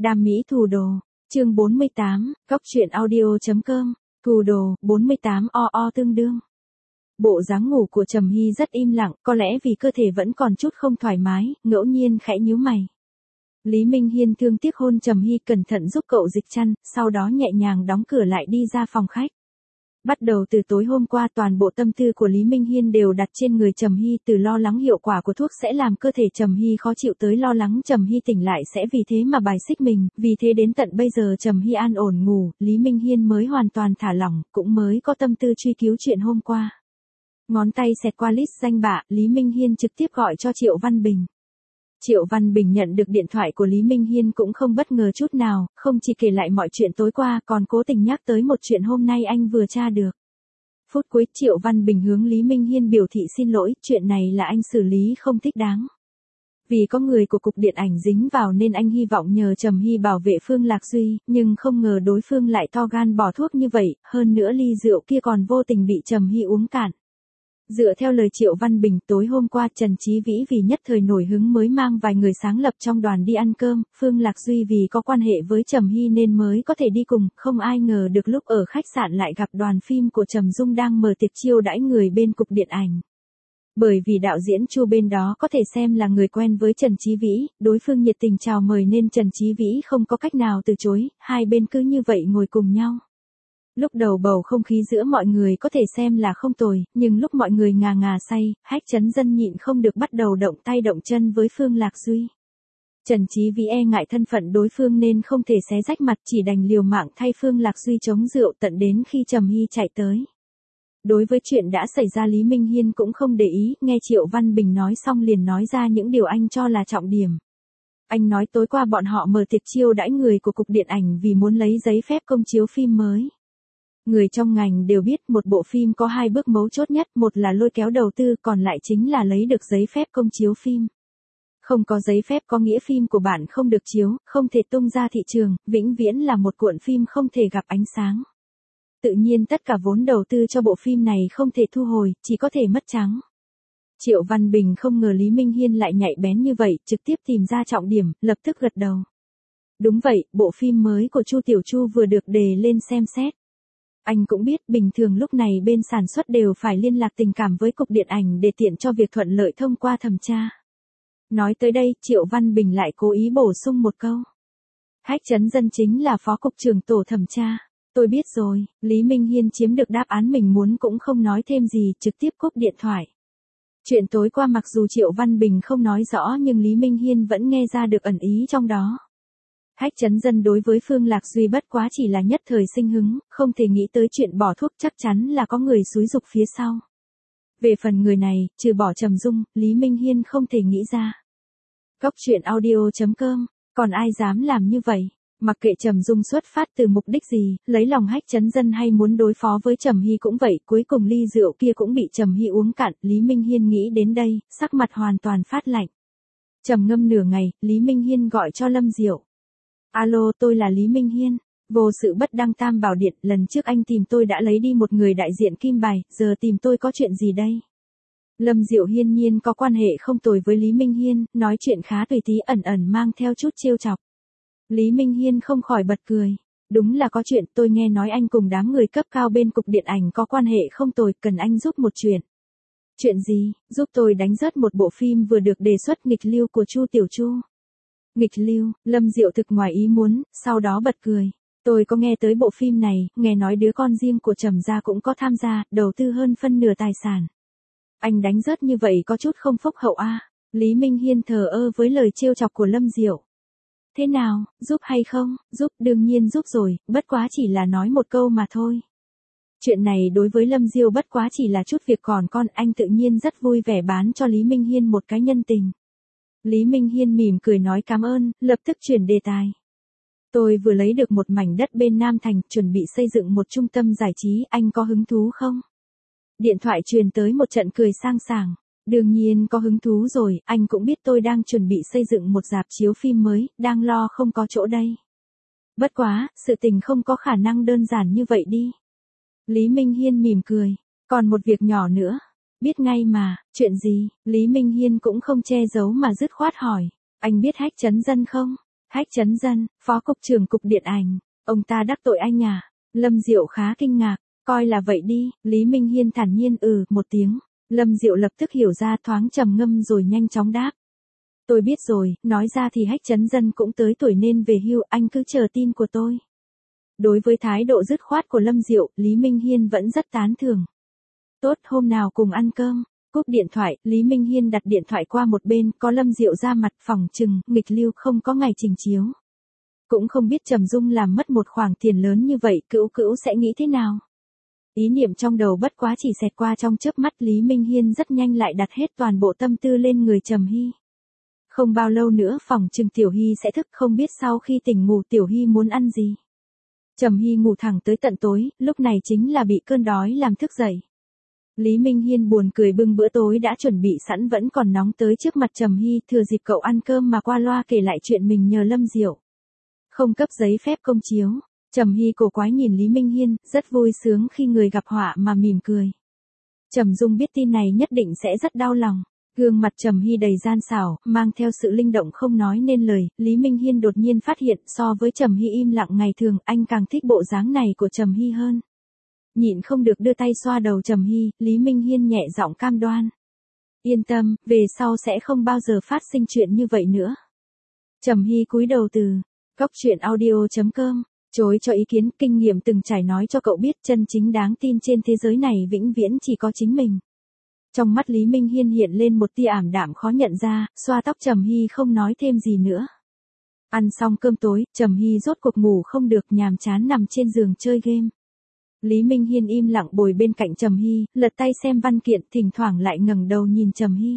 Đam mỹ thủ đồ, chương 48, góc truyện audio.com, thủ đồ, 48 tương đương. Bộ dáng ngủ của Trầm Hy rất im lặng, có lẽ vì cơ thể vẫn còn chút không thoải mái, ngẫu nhiên khẽ nhíu mày. Lý Minh Hiên thương tiếc hôn Trầm Hy, cẩn thận giúp cậu dịch chăn, sau đó nhẹ nhàng đóng cửa lại đi ra phòng khách. Bắt đầu từ tối hôm qua, toàn bộ tâm tư của Lý Minh Hiên đều đặt trên người Trầm Hy, từ lo lắng hiệu quả của thuốc sẽ làm cơ thể Trầm Hy khó chịu tới lo lắng Trầm Hy tỉnh lại sẽ vì thế mà bài xích mình, vì thế đến tận bây giờ Trầm Hy an ổn ngủ, Lý Minh Hiên mới hoàn toàn thả lỏng, cũng mới có tâm tư truy cứu chuyện hôm qua. Ngón tay xẹt qua list danh bạ, Lý Minh Hiên trực tiếp gọi cho Triệu Văn Bình. Triệu Văn Bình nhận được điện thoại của Lý Minh Hiên cũng không bất ngờ chút nào, không chỉ kể lại mọi chuyện tối qua còn cố tình nhắc tới một chuyện hôm nay anh vừa tra được. Phút cuối Triệu Văn Bình hướng Lý Minh Hiên biểu thị xin lỗi, chuyện này là anh xử lý không thích đáng. Vì có người của cục điện ảnh dính vào nên anh hy vọng nhờ Trầm Hy bảo vệ Phương Lạc Duy, nhưng không ngờ đối phương lại to gan bỏ thuốc như vậy, hơn nữa ly rượu kia còn vô tình bị Trầm Hy uống cạn. Dựa theo lời Triệu Văn Bình, tối hôm qua Trần Chí Vĩ vì nhất thời nổi hứng mới mang vài người sáng lập trong đoàn đi ăn cơm, Phương Lạc Duy vì có quan hệ với Trầm Hy nên mới có thể đi cùng, không ai ngờ được lúc ở khách sạn lại gặp đoàn phim của Trầm Dung đang mở tiệc chiêu đãi người bên cục điện ảnh. Bởi vì đạo diễn Chu bên đó có thể xem là người quen với Trần Chí Vĩ, đối phương nhiệt tình chào mời nên Trần Chí Vĩ không có cách nào từ chối, hai bên cứ như vậy ngồi cùng nhau. Lúc đầu bầu không khí giữa mọi người có thể xem là không tồi, nhưng lúc mọi người ngà ngà say, Hách Chấn Dân nhịn không được bắt đầu động tay động chân với Phương Lạc Duy. Trần Chí Vĩ e ngại thân phận đối phương nên không thể xé rách mặt, chỉ đành liều mạng thay Phương Lạc Duy chống rượu tận đến khi Trầm Hy chạy tới. Đối với chuyện đã xảy ra Lý Minh Hiên cũng không để ý, nghe Triệu Văn Bình nói xong liền nói ra những điều anh cho là trọng điểm. Anh nói tối qua bọn họ mở tiệc chiêu đãi người của cục điện ảnh vì muốn lấy giấy phép công chiếu phim mới. Người trong ngành đều biết một bộ phim có hai bước mấu chốt nhất, một là lôi kéo đầu tư, còn lại chính là lấy được giấy phép công chiếu phim. Không có giấy phép có nghĩa phim của bạn không được chiếu, không thể tung ra thị trường, vĩnh viễn là một cuộn phim không thể gặp ánh sáng. Tự nhiên tất cả vốn đầu tư cho bộ phim này không thể thu hồi, chỉ có thể mất trắng. Triệu Văn Bình không ngờ Lý Minh Hiên lại nhạy bén như vậy, trực tiếp tìm ra trọng điểm, lập tức gật đầu. Đúng vậy, bộ phim mới của Chu Tiểu Chu vừa được đề lên xem xét. Anh cũng biết bình thường lúc này bên sản xuất đều phải liên lạc tình cảm với cục điện ảnh để tiện cho việc thuận lợi thông qua thẩm tra. Nói tới đây, Triệu Văn Bình lại cố ý bổ sung một câu. Hách Chấn Dân chính là phó cục trưởng tổ thẩm tra. Tôi biết rồi, Lý Minh Hiên chiếm được đáp án mình muốn cũng không nói thêm gì, trực tiếp cúp điện thoại. Chuyện tối qua mặc dù Triệu Văn Bình không nói rõ nhưng Lý Minh Hiên vẫn nghe ra được ẩn ý trong đó. Hách Chấn Dân đối với Phương Lạc Duy bất quá chỉ là nhất thời sinh hứng, không thể nghĩ tới chuyện bỏ thuốc, chắc chắn là có người xúi giục phía sau. Về phần người này, trừ bỏ Trầm Dung, Lý Minh Hiên không thể nghĩ ra. Góc truyện audio.com, còn ai dám làm như vậy? Mặc kệ Trầm Dung xuất phát từ mục đích gì, lấy lòng Hách Chấn Dân hay muốn đối phó với Trầm Hy cũng vậy, cuối cùng ly rượu kia cũng bị Trầm Hy uống cạn, Lý Minh Hiên nghĩ đến đây, sắc mặt hoàn toàn phát lạnh. Trầm ngâm nửa ngày, Lý Minh Hiên gọi cho Lâm Diệu. Alo, tôi là Lý Minh Hiên. Vô sự bất đăng tam bảo điện, lần trước anh tìm tôi đã lấy đi một người đại diện kim bài, giờ tìm tôi có chuyện gì đây? Lâm Diệu hiên nhiên có quan hệ không tồi với Lý Minh Hiên, nói chuyện khá tùy tí, ẩn ẩn mang theo chút trêu chọc. Lý Minh Hiên không khỏi bật cười. Đúng là có chuyện, tôi nghe nói anh cùng đám người cấp cao bên cục điện ảnh có quan hệ không tồi, cần anh giúp một chuyện. Chuyện gì? Giúp tôi đánh rớt một bộ phim vừa được đề xuất nghịch lưu của Chu Tiểu Chu. Nghịch lưu, Lâm Diệu thực ngoài ý muốn, sau đó bật cười. Tôi có nghe tới bộ phim này, nghe nói đứa con riêng của Trầm gia cũng có tham gia, đầu tư hơn phân nửa tài sản. Anh đánh rớt như vậy có chút không phúc hậu a. Lý Minh Hiên thờ ơ với lời trêu chọc của Lâm Diệu. Thế nào, giúp hay không? Giúp, đương nhiên giúp rồi, bất quá chỉ là nói một câu mà thôi. Chuyện này đối với Lâm Diệu bất quá chỉ là chút việc còn con, anh tự nhiên rất vui vẻ bán cho Lý Minh Hiên một cái nhân tình. Lý Minh Hiên mỉm cười nói cảm ơn, lập tức chuyển đề tài. Tôi vừa lấy được một mảnh đất bên Nam Thành, chuẩn bị xây dựng một trung tâm giải trí, anh có hứng thú không? Điện thoại truyền tới một trận cười sang sảng. Đương nhiên có hứng thú rồi, anh cũng biết tôi đang chuẩn bị xây dựng một rạp chiếu phim mới, đang lo không có chỗ đây. Bất quá, sự tình không có khả năng đơn giản như vậy đi. Lý Minh Hiên mỉm cười, còn một việc nhỏ nữa. Biết ngay mà, chuyện gì? Lý Minh Hiên cũng không che giấu mà dứt khoát hỏi. Anh biết Hách Chấn Dân không? Hách Chấn Dân, phó cục trưởng cục điện ảnh, ông ta đắc tội anh à? Lâm Diệu khá kinh ngạc, coi là vậy đi, Lý Minh Hiên thản nhiên một tiếng. Lâm Diệu lập tức hiểu ra, thoáng trầm ngâm rồi nhanh chóng đáp. Tôi biết rồi, nói ra thì Hách Chấn Dân cũng tới tuổi nên về hưu, anh cứ chờ tin của tôi. Đối với thái độ dứt khoát của Lâm Diệu, Lý Minh Hiên vẫn rất tán thưởng. Tốt, hôm nào cùng ăn cơm. Cúp điện thoại, Lý Minh Hiên đặt điện thoại qua một bên, có Lâm Diệu ra mặt, phỏng chừng nghịch lưu không có ngày trình chiếu. Cũng không biết Trầm Dung làm mất một khoản tiền lớn như vậy, Cữu Cữu sẽ nghĩ thế nào. Ý niệm trong đầu bất quá chỉ xẹt qua trong chớp mắt, Lý Minh Hiên rất nhanh lại đặt hết toàn bộ tâm tư lên người Trầm Hy. Không bao lâu nữa phỏng chừng Tiểu Hy sẽ thức, không biết sau khi tỉnh ngủ Tiểu Hy muốn ăn gì. Trầm Hy ngủ thẳng tới tận tối, lúc này chính là bị cơn đói làm thức dậy. Lý Minh Hiên buồn cười bưng bữa tối đã chuẩn bị sẵn vẫn còn nóng tới trước mặt Trầm Hy, thừa dịp cậu ăn cơm mà qua loa kể lại chuyện mình nhờ Lâm Diệu không cấp giấy phép công chiếu. Trầm Hy cổ quái nhìn Lý Minh Hiên, rất vui sướng khi người gặp họa mà mỉm cười. Trầm Dung biết tin này nhất định sẽ rất đau lòng. Gương mặt Trầm Hy đầy gian xảo, mang theo sự linh động không nói nên lời. Lý Minh Hiên đột nhiên phát hiện so với Trầm Hy im lặng ngày thường, anh càng thích bộ dáng này của Trầm Hy hơn. Nhịn không được đưa tay xoa đầu Trầm Hy, Lý Minh Hiên nhẹ giọng cam đoan. Yên tâm, về sau sẽ không bao giờ phát sinh chuyện như vậy nữa. Trầm Hy cúi đầu từ goctruyện.audio.com, chối cho ý kiến, kinh nghiệm từng trải nói cho cậu biết chân chính đáng tin trên thế giới này vĩnh viễn chỉ có chính mình. Trong mắt Lý Minh Hiên hiện lên một tia ảm đạm khó nhận ra, xoa tóc Trầm Hy không nói thêm gì nữa. Ăn xong cơm tối, Trầm Hy rốt cuộc ngủ không được, nhàm chán nằm trên giường chơi game. Lý Minh Hiên im lặng bồi bên cạnh Trầm Hy, lật tay xem văn kiện, thỉnh thoảng lại ngẩng đầu nhìn Trầm Hy.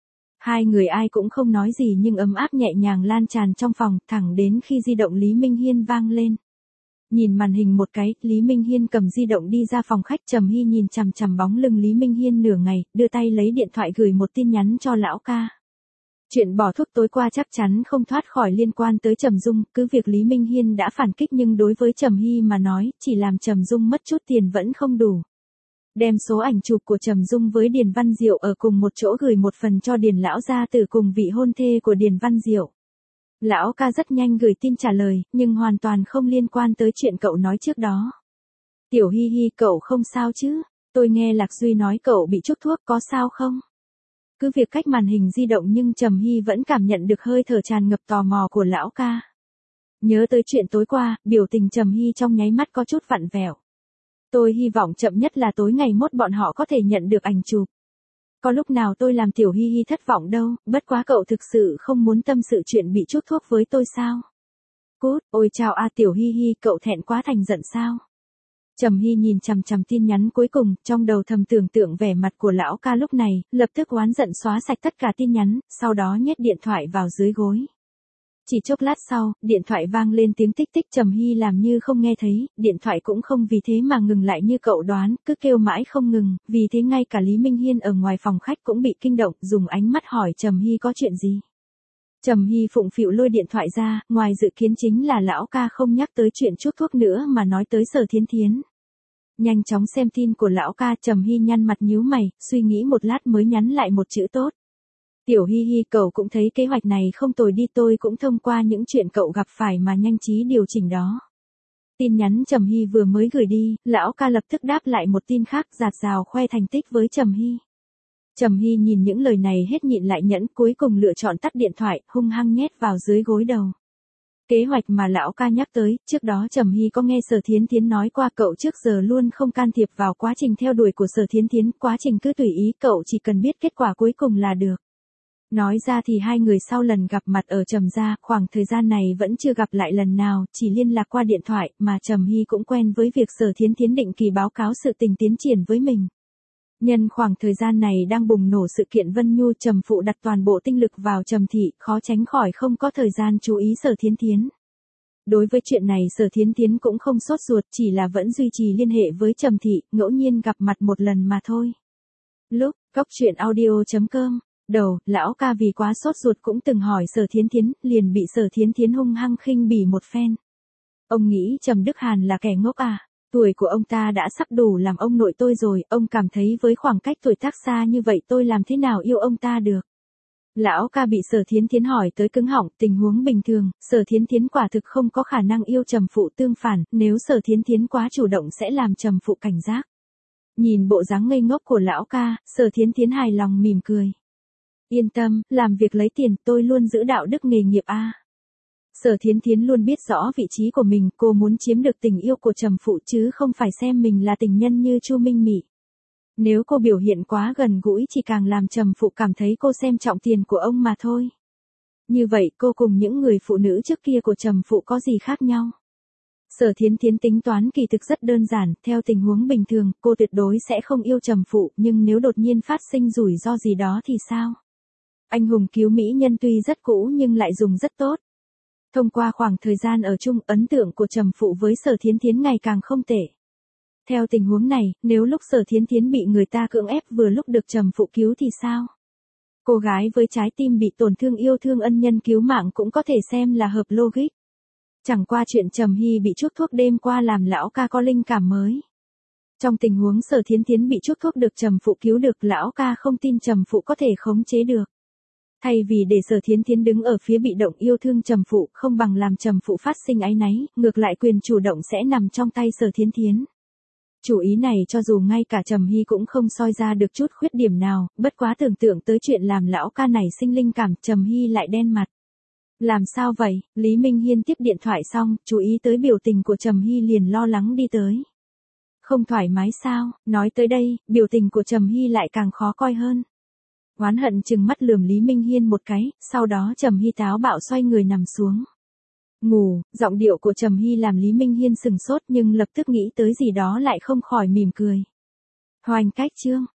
Hai người ai cũng không nói gì nhưng ấm áp nhẹ nhàng lan tràn trong phòng, thẳng đến khi di động Lý Minh Hiên vang lên. Nhìn màn hình một cái, Lý Minh Hiên cầm di động đi ra phòng khách. Trầm Hy nhìn chằm chằm bóng lưng Lý Minh Hiên nửa ngày, đưa tay lấy điện thoại gửi một tin nhắn cho lão ca. Chuyện bỏ thuốc tối qua chắc chắn không thoát khỏi liên quan tới Trầm Dung, cứ việc Lý Minh Hiên đã phản kích nhưng đối với Trầm Hy mà nói, chỉ làm Trầm Dung mất chút tiền vẫn không đủ. Đem số ảnh chụp của Trầm Dung với Điền Văn Diệu ở cùng một chỗ gửi một phần cho Điền lão gia tử cùng vị hôn thê của Điền Văn Diệu. Lão ca rất nhanh gửi tin trả lời, nhưng hoàn toàn không liên quan tới chuyện cậu nói trước đó. Tiểu Hy Hy, cậu không sao chứ? Tôi nghe Lạc Duy nói cậu bị trút thuốc, có sao không? Cứ việc cách màn hình di động nhưng Trầm Hy vẫn cảm nhận được hơi thở tràn ngập tò mò của lão ca. Nhớ tới chuyện tối qua, biểu tình Trầm Hy trong nháy mắt có chút vặn vẹo. Tôi hy vọng chậm nhất là tối ngày mốt bọn họ có thể nhận được ảnh chụp. Có lúc nào tôi làm Tiểu Hy Hy thất vọng đâu, bất quá cậu thực sự không muốn tâm sự chuyện bị trút thuốc với tôi sao? Cút, ôi chao a Tiểu Hy Hy, cậu thẹn quá thành giận sao? Trầm Hy nhìn chằm chằm tin nhắn cuối cùng, trong đầu thầm tưởng tượng vẻ mặt của lão ca lúc này, lập tức oán giận xóa sạch tất cả tin nhắn, sau đó nhét điện thoại vào dưới gối. Chỉ chốc lát sau, điện thoại vang lên tiếng tích tích. Trầm Hy làm như không nghe thấy, điện thoại cũng không vì thế mà ngừng lại như cậu đoán, cứ kêu mãi không ngừng, vì thế ngay cả Lý Minh Hiên ở ngoài phòng khách cũng bị kinh động, dùng ánh mắt hỏi Trầm Hy có chuyện gì. Trầm Hy phụng phịu lôi điện thoại ra, ngoài dự kiến chính là lão ca không nhắc tới chuyện chút thuốc nữa mà nói tới Sở Thiến Thiến. Nhanh chóng xem tin của lão ca, Trầm Hy nhăn mặt nhíu mày, suy nghĩ một lát mới nhắn lại một chữ tốt. Tiểu Hy Hy, cậu cũng thấy kế hoạch này không tồi đi, tôi cũng thông qua những chuyện cậu gặp phải mà nhanh trí điều chỉnh đó. Tin nhắn Trầm Hy vừa mới gửi đi, lão ca lập tức đáp lại một tin khác, rạt rào khoe thành tích với Trầm Hy. Trầm Hy nhìn những lời này hết nhịn lại nhẫn, cuối cùng lựa chọn tắt điện thoại, hung hăng nhét vào dưới gối đầu. Kế hoạch mà lão ca nhắc tới, trước đó Trầm Hy có nghe Sở Thiến Thiến nói qua, cậu trước giờ luôn không can thiệp vào quá trình theo đuổi của Sở Thiến Thiến, quá trình cứ tùy ý, cậu chỉ cần biết kết quả cuối cùng là được. Nói ra thì hai người sau lần gặp mặt ở Trầm gia, khoảng thời gian này vẫn chưa gặp lại lần nào, chỉ liên lạc qua điện thoại, mà Trầm Hy cũng quen với việc Sở Thiến Thiến định kỳ báo cáo sự tình tiến triển với mình. Nhân khoảng thời gian này đang bùng nổ sự kiện Vân Nhu, Trầm phụ đặt toàn bộ tinh lực vào Trầm thị, khó tránh khỏi không có thời gian chú ý Sở Thiến Thiến. Đối với chuyện này Sở Thiến Thiến cũng không sốt ruột, chỉ là vẫn duy trì liên hệ với Trầm thị, ngẫu nhiên gặp mặt một lần mà thôi. Lúc, goctruyện.audio.com, đầu, lão ca vì quá sốt ruột cũng từng hỏi Sở Thiến Thiến, liền bị Sở Thiến Thiến hung hăng khinh bỉ một phen. Ông nghĩ Trầm Đức Hàn là kẻ ngốc à? Tuổi của ông ta đã sắp đủ làm ông nội tôi rồi, ông cảm thấy với khoảng cách tuổi tác xa như vậy tôi làm thế nào yêu ông ta được? Lão ca bị Sở Thiến Thiến hỏi tới cứng họng, tình huống bình thường, Sở Thiến Thiến quả thực không có khả năng yêu Trầm Phụ tương phản, nếu Sở Thiến Thiến quá chủ động sẽ làm Trầm Phụ cảnh giác. Nhìn bộ dáng ngây ngốc của lão ca, Sở Thiến Thiến hài lòng mỉm cười. Yên tâm, làm việc lấy tiền, tôi luôn giữ đạo đức nghề nghiệp a. Sở Thiến Thiến luôn biết rõ vị trí của mình, cô muốn chiếm được tình yêu của Trầm Phụ chứ không phải xem mình là tình nhân như Chu Minh Mị. Nếu cô biểu hiện quá gần gũi chỉ càng làm Trầm Phụ cảm thấy cô xem trọng tiền của ông mà thôi. Như vậy cô cùng những người phụ nữ trước kia của Trầm Phụ có gì khác nhau? Sở Thiến Thiến tính toán kỳ thực rất đơn giản, theo tình huống bình thường, cô tuyệt đối sẽ không yêu Trầm Phụ, nhưng nếu đột nhiên phát sinh rủi ro gì đó thì sao? Anh hùng cứu mỹ nhân tuy rất cũ nhưng lại dùng rất tốt. Thông qua khoảng thời gian ở chung, ấn tượng của Trầm Phụ với Sở Thiến Thiến ngày càng không tệ. Theo tình huống này, nếu lúc Sở Thiến Thiến bị người ta cưỡng ép vừa lúc được Trầm Phụ cứu thì sao? Cô gái với trái tim bị tổn thương yêu thương ân nhân cứu mạng cũng có thể xem là hợp logic. Chẳng qua chuyện Trầm Hy bị chút thuốc đêm qua làm lão ca có linh cảm mới. Trong tình huống Sở Thiến Thiến bị chút thuốc được Trầm Phụ cứu được, lão ca không tin Trầm Phụ có thể khống chế được. Thay vì để Sở Thiến Thiến đứng ở phía bị động yêu thương Trầm Phụ, không bằng làm Trầm Phụ phát sinh áy náy, ngược lại quyền chủ động sẽ nằm trong tay Sở Thiến Thiến. Chủ ý này cho dù ngay cả Trầm Hy cũng không soi ra được chút khuyết điểm nào, bất quá tưởng tượng tới chuyện làm lão ca này sinh linh cảm, Trầm Hy lại đen mặt. Làm sao vậy? Lý Minh Hiên tiếp điện thoại xong, chú ý tới biểu tình của Trầm Hy liền lo lắng đi tới. Không thoải mái sao? Nói tới đây, biểu tình của Trầm Hy lại càng khó coi hơn. Oán hận chừng mắt lườm Lý Minh Hiên một cái, sau đó Trầm Hy táo bạo xoay người nằm xuống. Ngủ, giọng điệu của Trầm Hy làm Lý Minh Hiên sừng sốt nhưng lập tức nghĩ tới gì đó lại không khỏi mỉm cười. Hoành cách chương,